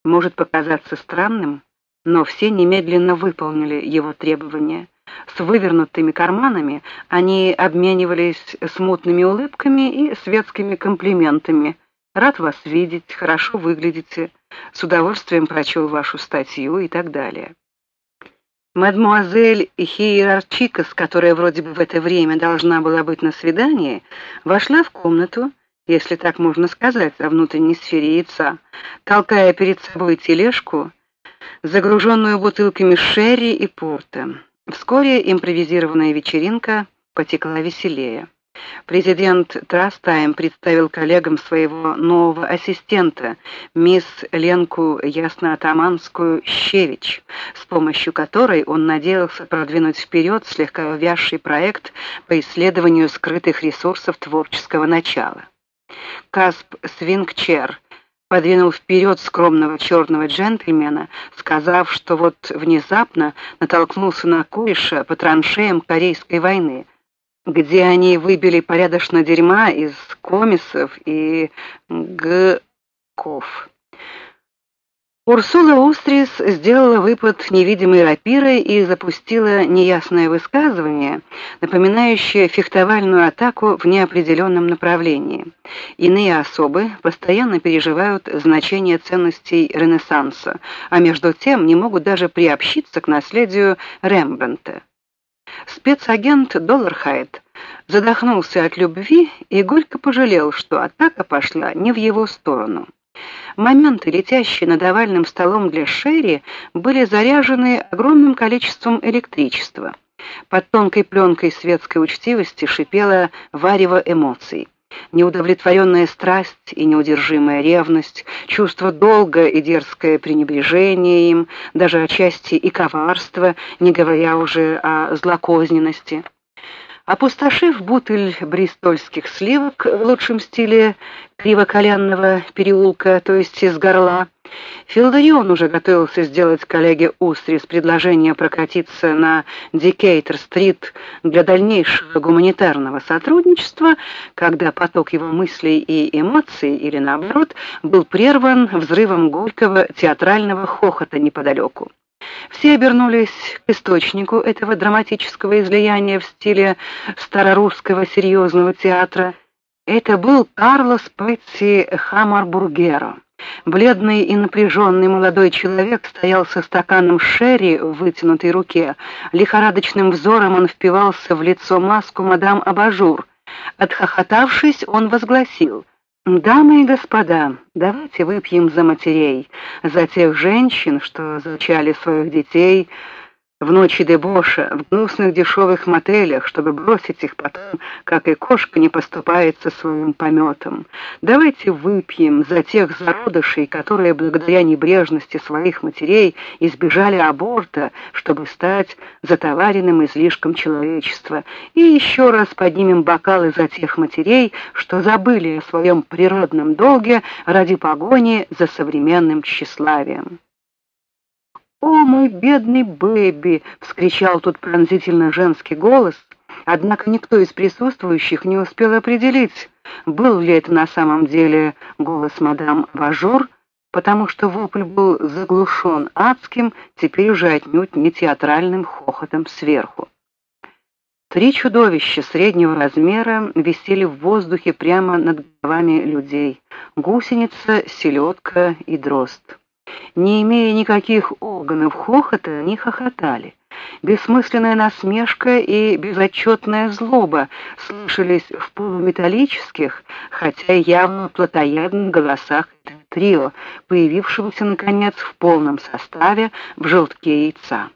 Может показаться странным, но все немедленно выполнили его требования. С вывернутыми карманами они обменивались смутными улыбками и светскими комплиментами. «Рад вас видеть, хорошо выглядите, с удовольствием прочел вашу статью» и так далее. Мадмуазель Хиерарчикас, которая вроде бы в это время должна была быть на свидании, вошла в комнату, если так можно сказать, о внутренней сфере яйца, толкая перед собой тележку, загруженную бутылками шерри и порта. Вскоре импровизированная вечеринка потекла веселее. Президент Трастайм представил коллегам своего нового ассистента, мисс Ленку Ясноатаманскую Щевич, с помощью которой он надеялся продвинуть вперед слегка увязший проект по исследованию скрытых ресурсов творческого начала. Касп Свингчер подвинул вперед скромного черного джентльмена, сказав, что вот внезапно натолкнулся на кореша по траншеям Корейской войны, где они выбили порядочно дерьма из комисов и гков. Урсула Устрис сделала выпад невидимой рапирой и запустила неясное высказывание, напоминающее фехтовальную атаку в неопределенном направлении. Иные особы постоянно переживают значение ценностей Ренессанса, а между тем не могут даже приобщиться к наследию Рембрандта. Спецагент Доллархайт задохнулся от любви и горько пожалел, что атака пошла не в его сторону. Моменты, летящие над овальным столом для шерри, были заряжены огромным количеством электричества. Под тонкой пленкой светской учтивости шипело варево эмоций. Неудовлетворенная страсть и неудержимая ревность, чувство долга и дерзкое пренебрежение им, даже отчасти и коварство, не говоря уже о злокозненности. Опустошив бутыль бристольских сливок в лучшем стиле Кривоколенного переулка, то есть из горла, Филдарион уже готовился сделать коллеге Устрис предложение прокатиться на Дикейтер-стрит для дальнейшего гуманитарного сотрудничества, когда поток его мыслей и эмоций, или наоборот, был прерван взрывом горького театрального хохота неподалеку. Все обернулись к источнику этого драматического излияния в стиле старорусского серьезного театра. Это был Карлос Петти Хаммарбургеро. Бледный и напряженный молодой человек стоял со стаканом шерри в вытянутой руке. Лихорадочным взором он впивался в лицо маску мадам Абажур. Отхохотавшись, он возгласил: «Дамы и господа, давайте выпьем за матерей, за тех женщин, что зачали своих детей в ночи дебоша, в гнусных дешевых мотелях, чтобы бросить их потом, как и кошка не поступает со своим пометом. Давайте выпьем за тех зародышей, которые благодаря небрежности своих матерей избежали аборта, чтобы стать затоваренным излишком человечества. И еще раз поднимем бокалы за тех матерей, что забыли о своем природном долге ради погони за современным тщеславием». «О, мой бедный Бэби!» — вскричал тут пронзительно женский голос, однако никто из присутствующих не успел определить, был ли это на самом деле голос мадам Абажур, потому что вопль был заглушен адским, теперь уже отнюдь не театральным хохотом сверху. Три чудовища среднего размера висели в воздухе прямо над головами людей: гусеница, селедка и дрозд. Не имея никаких органов хохота, они хохотали. Бессмысленная насмешка и безотчетная злоба слышались в полуметаллических, хотя явно плотоядных голосах этого трио, появившегося, наконец, в полном составе в желтке яйца.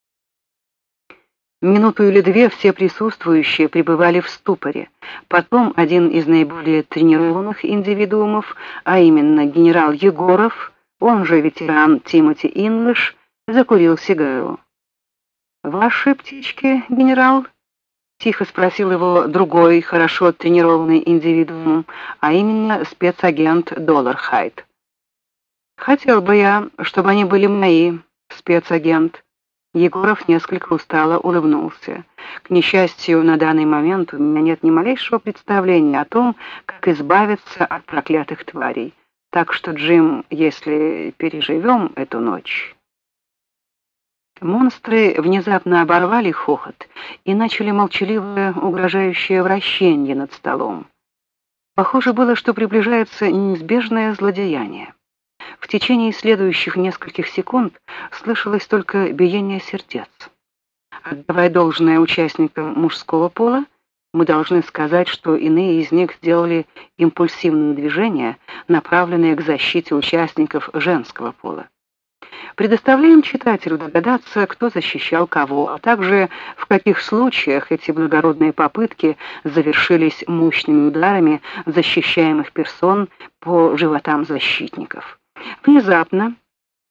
Минуту или две все присутствующие пребывали в ступоре. Потом один из наиболее тренированных индивидуумов, а именно генерал Егоров, он же ветеран Тимоти Инглиш, закурил сигару. «Ваши птички, генерал?» — тихо спросил его другой, хорошо тренированный индивидуум, а именно спецагент Доллархайт. «Хотел бы я, чтобы они были мои, спецагент». Егоров несколько устало улыбнулся. «К несчастью, на данный момент у меня нет ни малейшего представления о том, как избавиться от проклятых тварей. Так что, Джим, если переживем эту ночь...» Монстры внезапно оборвали хохот и начали молчаливое угрожающее вращение над столом. Похоже было, что приближается неизбежное злодеяние. В течение следующих нескольких секунд слышалось только биение сердец. Отдавая должное участникам мужского пола, мы должны сказать, что иные из них сделали импульсивные движения, направленные к защите участников женского пола. Предоставляем читателю догадаться, кто защищал кого, а также в каких случаях эти благородные попытки завершились мощными ударами защищаемых персон по животам защитников. Внезапно